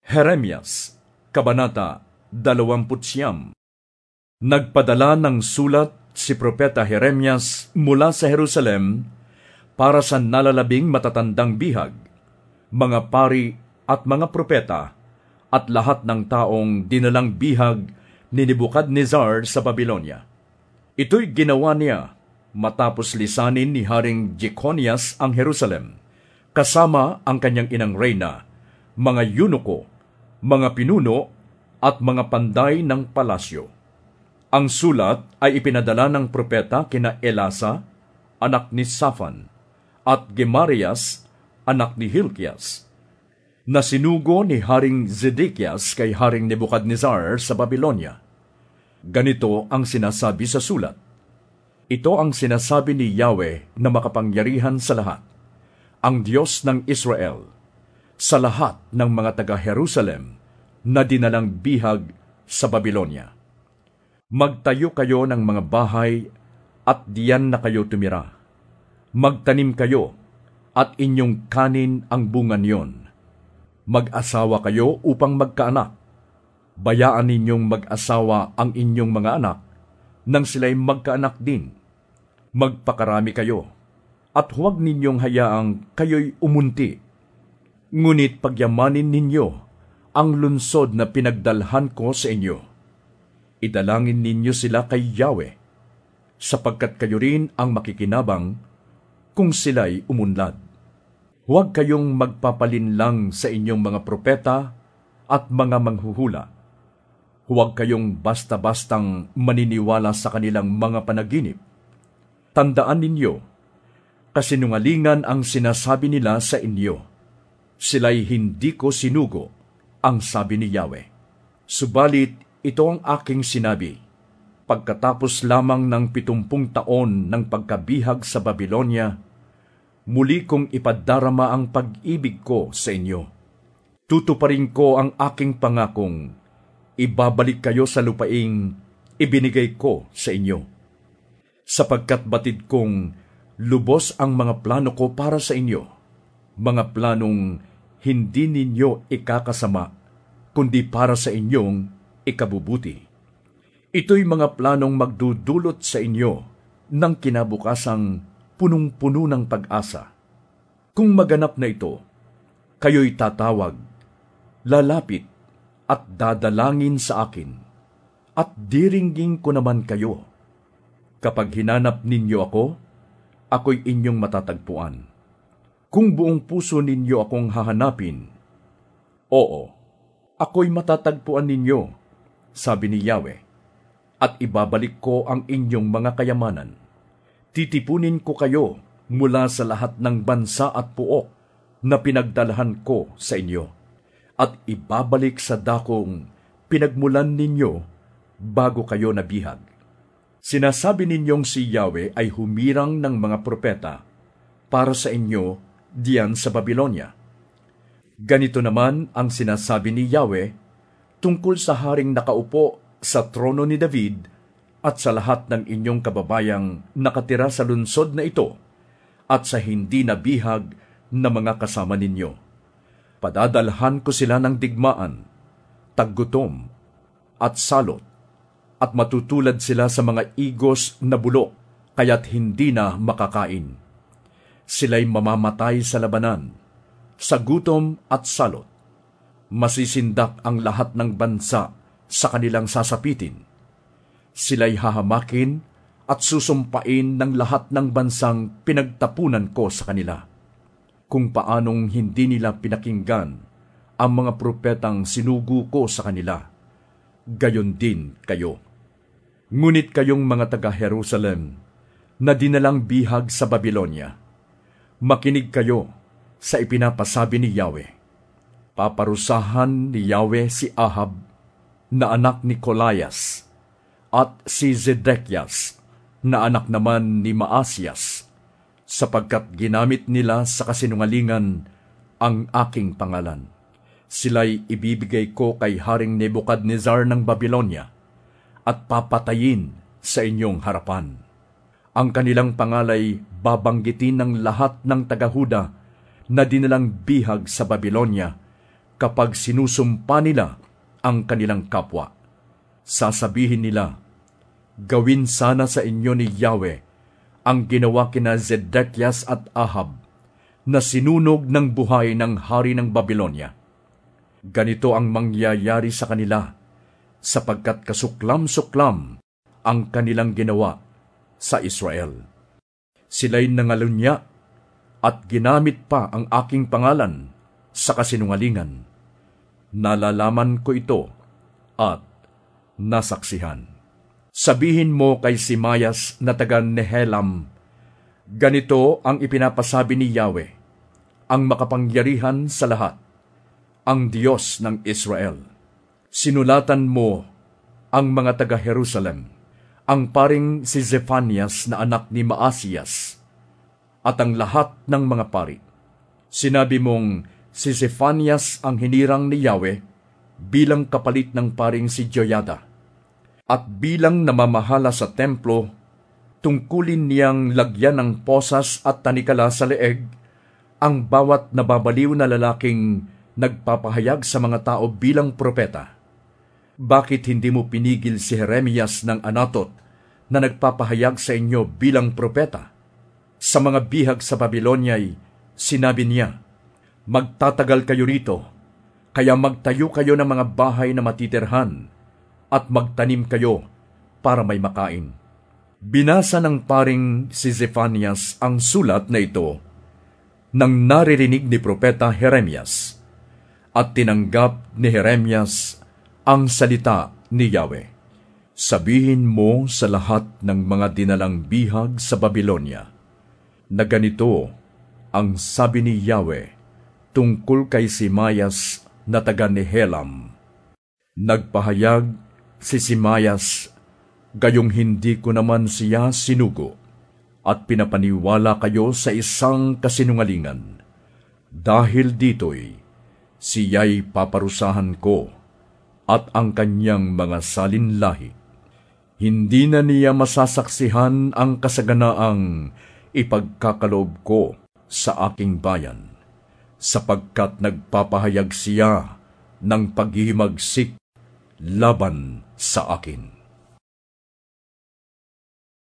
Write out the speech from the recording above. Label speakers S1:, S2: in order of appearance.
S1: Jeremias, Kabanata 29. Nagpadala ng sulat si Propeta Jeremias mula sa Jerusalem para sa nalalabing matatandang bihag, mga pari at mga propeta, at lahat ng taong dinalang bihag ni Nebukadnezar sa Babilonia. Ito'y ginawa niya matapos lisanin ni Haring Jeconias ang Jerusalem, kasama ang kanyang inang reyna, mga yunuko, mga pinuno at mga panday ng palasyo. Ang sulat ay ipinadala ng propeta kina Elasa, anak ni Safan, at Gemarias, anak ni Hilkias, na sinugo ni Haring Zedekias kay Haring Nebukadnezar sa Babilonia. Ganito ang sinasabi sa sulat. Ito ang sinasabi ni Yahweh na makapangyarihan sa lahat, ang Diyos ng Israel, sa lahat ng mga taga-Jerusalem na dinalang bihag sa Babilonia. Magtayo kayo ng mga bahay at diyan na kayo tumira. Magtanim kayo at inyong kanin ang bunga niyon. Mag-asawa kayo upang magkaanak. Bayaan ninyong mag-asawa ang inyong mga anak nang sila'y magkaanak din. Magpakarami kayo at huwag ninyong hayaang kayo'y umunti. Ngunit pagyamanin ninyo ang lunsod na pinagdalhan ko sa inyo. Idalangin ninyo sila kay Yahweh, sapagkat kayo rin ang makikinabang kung sila'y umunlad. Huwag kayong magpapalinlang sa inyong mga propeta at mga manghuhula. Huwag kayong basta-bastang maniniwala sa kanilang mga panaginip. Tandaan ninyo, kasinungalingan ang sinasabi nila sa inyo. Sila'y hindi ko sinugo, ang sabi ni Yahweh. Subalit, ito ang aking sinabi. Pagkatapos lamang ng 70 taon ng pagkabihag sa Babilonia, muli kong ipadarama ang pag-ibig ko sa inyo. Tutuparin ko ang aking pangakong, ibabalik kayo sa lupaing ibinigay ko sa inyo. Sapagkat batid kong lubos ang mga plano ko para sa inyo, mga planong hindi ninyo ikakasama, kundi para sa inyong ikabubuti. Ito'y mga planong magdudulot sa inyo ng kinabukasang punong-puno ng pag-asa. Kung maganap na ito, kayo'y tatawag, lalapit at dadalangin sa akin, at diringgin ko naman kayo. Kapag hinanap ninyo ako, ako'y inyong matatagpuan. Kung buong puso ninyo akong hahanapin, oo, ako'y matatagpuan ninyo, sabi ni Yahweh, at ibabalik ko ang inyong mga kayamanan. Titipunin ko kayo mula sa lahat ng bansa at puok na pinagdalhan ko sa inyo, at ibabalik sa dakong pinagmulan ninyo bago kayo nabihag. Sinasabi ninyong si Yahweh ay humirang ng mga propeta para sa inyo diyan sa Babilonia. Ganito naman ang sinasabi ni Yahweh tungkol sa haring nakaupo sa trono ni David at sa lahat ng inyong kababayang nakatira sa lunsod na ito at sa hindi nabihag na mga kasama ninyo. Padadalhan ko sila ng digmaan, taggutom at salot, at matutulad sila sa mga igos na bulok kaya't hindi na makakain. Sila'y mamamatay sa labanan, sa gutom at salot. Masisindak ang lahat ng bansa sa kanilang sasapitin. Sila'y hahamakin at susumpain ng lahat ng bansang pinagtapunan ko sa kanila. Kung paanong hindi nila pinakinggan ang mga propetang sinugo ko sa kanila, gayon din kayo. Ngunit kayong mga taga-Jerusalem na dinalang bihag sa Babilonia, makinig kayo sa ipinapasabi ni Yahweh. Paparusahan ni Yahweh si Ahab na anak ni Colias at si Zedekias na anak naman ni Maasias, sapagkat ginamit nila sa kasinungalingan ang aking pangalan. Sila'y ibibigay ko kay Haring Nebukadnezar ng Babilonia at papatayin sa inyong harapan. Ang kanilang pangalay babanggitin ng lahat ng taga-Huda na dinalang bihag sa Babilonia kapag sinusumpa nila ang kanilang kapwa. Sasabihin nila, gawin sana sa inyo ni Yahweh ang ginawa kina Zedekias at Ahab, na sinunog ng buhay ng hari ng Babylonia. Ganito ang mangyayari sa kanila, sapagkat kasuklam-suklam ang kanilang ginawa sa Israel. Sila'y nangalunya at ginamit pa ang aking pangalan sa kasinungalingan. Nalalaman ko ito at nasaksihan. Sabihin mo kay Simayas na taga Nehelam, ganito ang ipinapasabi ni Yahweh, ang makapangyarihan sa lahat, ang Diyos ng Israel. Sinulatan mo ang mga taga-Jerusalem, ang paring si Zephanias na anak ni Maasiyas, at ang lahat ng mga pari. Sinabi mong si Zephanias ang hinirang ni Yahweh bilang kapalit ng paring si Joyada, at bilang namamahala sa templo, tungkulin niyang lagyan ng posas at tanikala sa leeg ang bawat nababaliw na lalaking nagpapahayag sa mga tao bilang propeta. Bakit hindi mo pinigil si Jeremias ng Anatot na nagpapahayag sa inyo bilang propeta? Sa mga bihag sa Babilonya'y sinabi niya, magtatagal kayo rito, kaya magtayo kayo ng mga bahay na matitirhan at magtanim kayo para may makain. Binasa ng paring si Zephanias ang sulat na ito nang naririnig ni Propeta Jeremias, at tinanggap ni Jeremias ang salita ni Yahweh. Sabihin mo sa lahat ng mga dinalang bihag sa Babylonia na ganito ang sabi ni Yahweh tungkol kay Simayas na taga Nehelam. Nagpahayag si Simayas, gayong hindi ko naman siya sinugo, at pinapaniwala kayo sa isang kasinungalingan. Dahil dito'y siya'y paparusahan ko at ang kanyang mga salinlahi. Hindi na niya masasaksihan ang kasaganaang ipagkakaloob ko sa aking bayan, sapagkat nagpapahayag siya ng paghihimagsik laban sa akin.